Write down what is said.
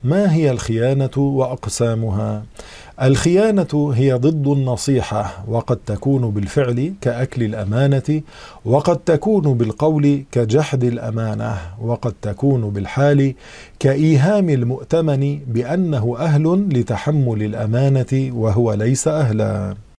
ما هي الخيانة وأقسامها؟ الخيانة هي ضد النصيحة، وقد تكون بالفعل كأكل الأمانة، وقد تكون بالقول كجحد الأمانة، وقد تكون بالحال كإيهام المؤتمن بأنه أهل لتحمل الأمانة وهو ليس أهلا.